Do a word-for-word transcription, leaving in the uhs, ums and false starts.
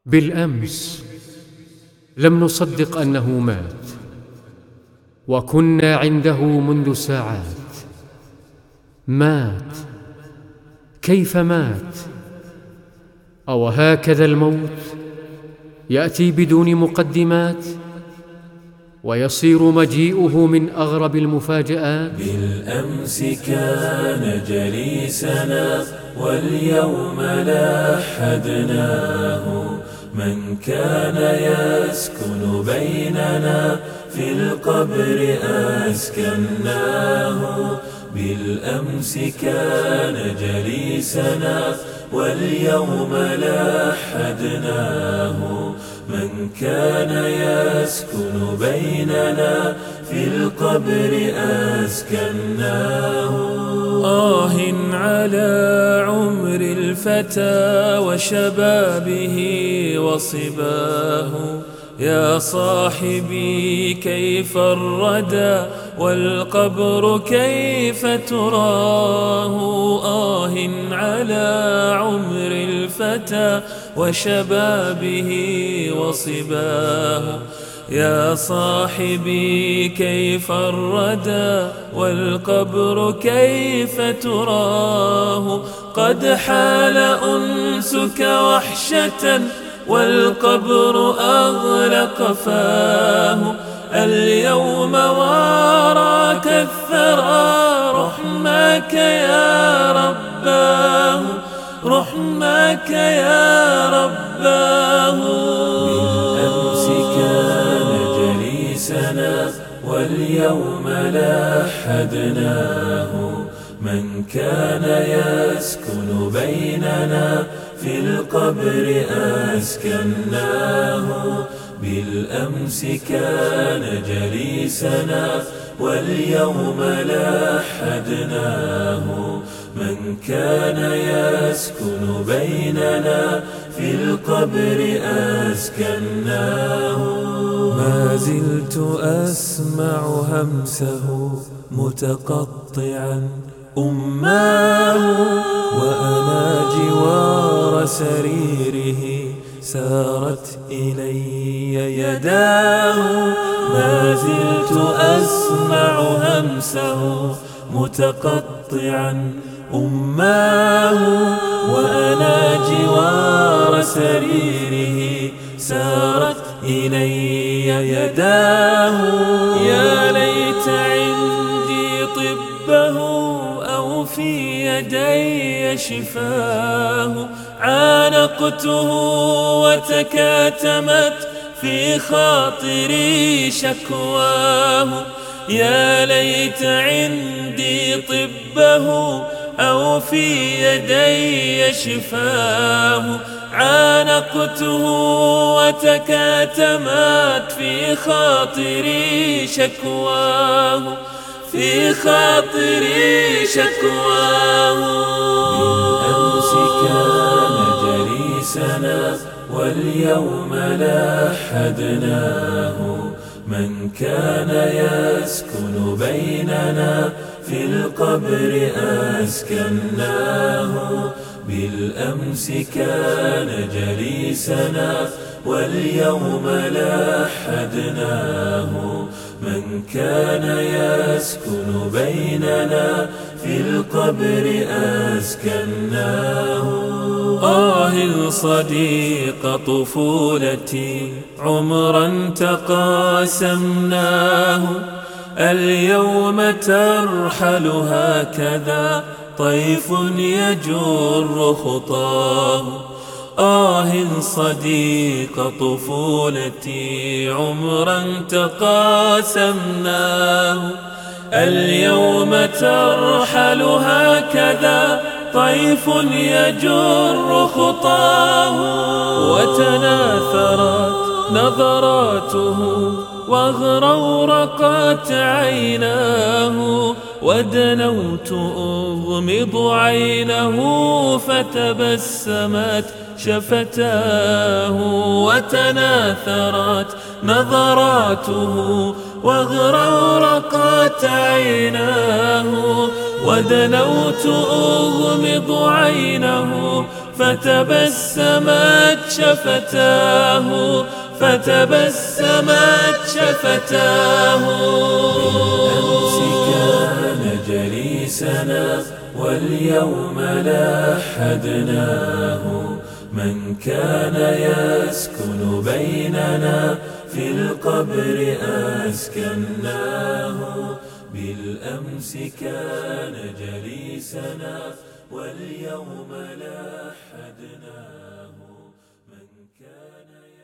بالأمس لم نصدق أنه مات، وكنا عنده منذ ساعات. مات؟ كيف مات؟ أو هكذا الموت يأتي بدون مقدمات، ويصير مجيئه من أغرب المفاجآت؟ بالأمس كان جليسنا واليوم لحدناه، من كان يسكن بيننا في القبر أسكناه. بالأمس كان جليسنا واليوم لحدناه، من كان يسكن بيننا في القبر أسكناه. آه على عمر الفتى وشبابه وصباه، يا صاحبي كيف الردى والقبر كيف تراه. آه على عمر الفتى وشبابه وصباه، يا صاحبي كيف الردى والقبر كيف تراه. قد حال أنسك وحشة والقبر أغلق فاه، اليوم وراك الثرى رحماك يا رباه، رحماك يا رباه. بالأمس كان جليسنا واليوم لحدناه، من كان يسكن بيننا في القبر أسكناه. بالأمس كان جليسنا واليوم لحدناه، من كان يسكن بيننا في القبر أسكناه. ما زلت أسمع همسه متقطعا أماه، وأنا جوار سريره سارت إلي يداه. ما زلت أسمع همسه متقطعا أماه، وأنا جوار سريره سارت إلي يداه. يا ليت عندي طبه أو في يدي شفاه، عانقته وتكاتمت في خاطري شكواه. يا ليت عندي طبه أو في يدي شفاه، عانقته وتكاتمت في خاطري شكواه، في خاطري شكواه. بالأمس كان جليسنا واليوم لحدناه، من كان يسكن بيننا في القبر أسكناه. بالأمس كان جليسنا واليوم لحدناه، من كان يسكن بيننا في القبر أسكناه. آه صديق طفولتي عمرا تقاسمناه، اليوم ترحل هكذا طيف يجر خطاه. آه صديق طفولتي عمرا تقاسمناه، اليوم ترحل هكذا طيف يجر خطاه. وتناثرت نظراته واغرورقت عيناه، ودنوت أغمض عينه فتبسمت شفتاه. وتناثرت نظراته واغرورقت عيناه، ودنوت أغمض عينه فتبسمت شفتاه فتبسمت شفتاه. بالأمس كان جليسنا واليوم لحدناه، من كان يسكن بيننا في القبر أسكناه. بالأمس كان جليسنا واليوم لحدناه، من كان